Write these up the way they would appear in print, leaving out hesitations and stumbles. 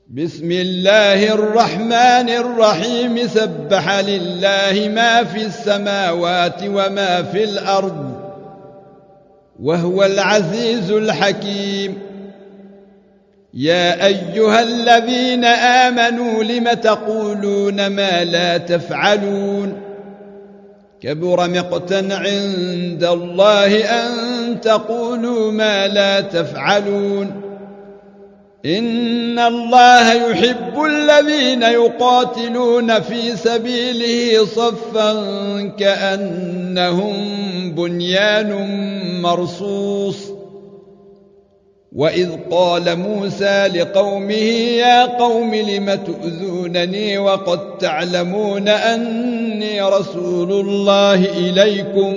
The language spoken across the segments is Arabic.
بسم الله الرحمن الرحيم سبح لله ما في السماوات وما في الأرض وهو العزيز الحكيم. يا أيها الذين آمنوا لم تقولون ما لا تفعلون كبر مقتا عند الله أن تقولوا ما لا تفعلون. إن الله يحب الذين يقاتلون في سبيله صفا كأنهم بنيان مرصوص. وإذ قال موسى لقومه يا قوم لم تؤذونني وقد تعلمون أني رسول الله إليكم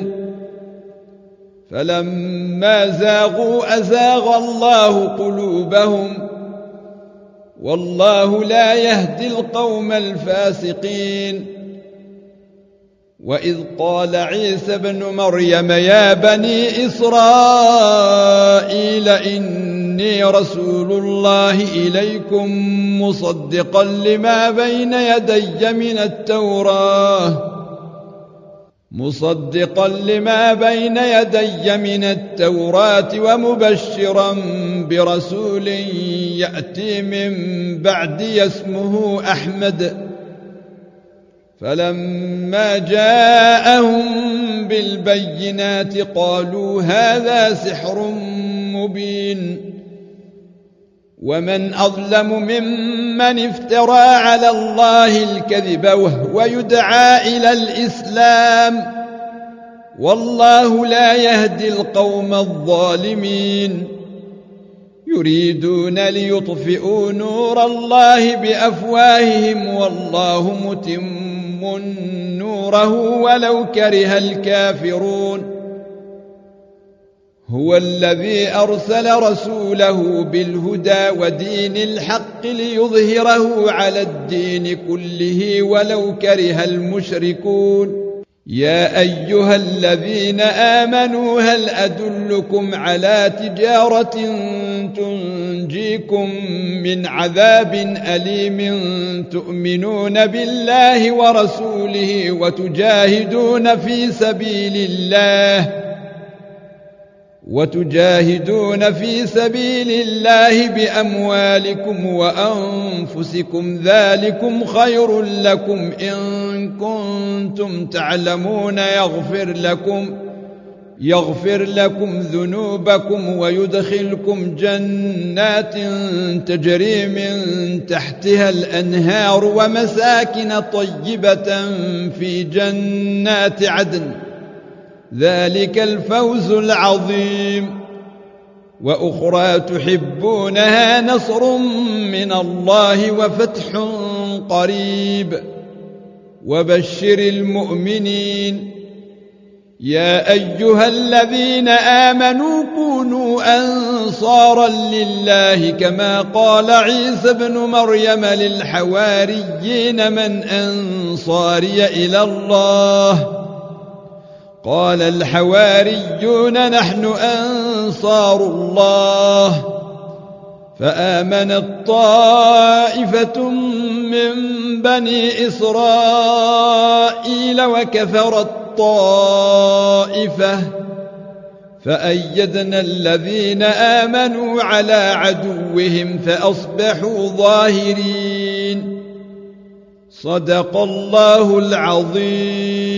فلما زاغوا أزاغ الله قلوبهم والله لا يهدي القوم الفاسقين. وإذ قال عيسى ابن مريم يا بني إسرائيل إني رسول الله إليكم مصدقا لما بين يدي من التوراة ومبشرا برسول يأتي من بعدي اسمه أحمد. فلما جاءهم بالبينات قالوا هذا سحر مبين. ومن أظلم ممن افترى على الله الكذب وهو يدعى إلى الإسلام والله لا يهدي القوم الظالمين. يريدون ليطفئوا نور الله بأفواههم والله متم نوره ولو كره الكافرون. هو الذي أرسل رسوله بالهدى ودين الحق ليظهره على الدين كله ولو كره المشركون. يا أيها الذين آمنوا هل أدلكم على تجارة تنجيكم من عذاب أليم تؤمنون بالله ورسوله وتجاهدون في سبيل الله بأموالكم وأنفسكم ذلكم خير لكم إن كنتم تعلمون يغفر لكم ذنوبكم ويدخلكم جنات تجري من تحتها الأنهار ومساكن طيبة في جنات عدن ذلك الفوز العظيم. وأخرى تحبونها نصر من الله وفتح قريب وبشر المؤمنين. يا أيها الذين آمنوا كونوا أنصارا لله كما قال عيسى ابن مريم للحواريين من أنصاري إلى الله قال الحواريون نحن أنصار الله. فآمنت طائفة من بني إسرائيل وكفرت طائفة فأيدنا الذين آمنوا على عدوهم فأصبحوا ظاهرين. صدق الله العظيم.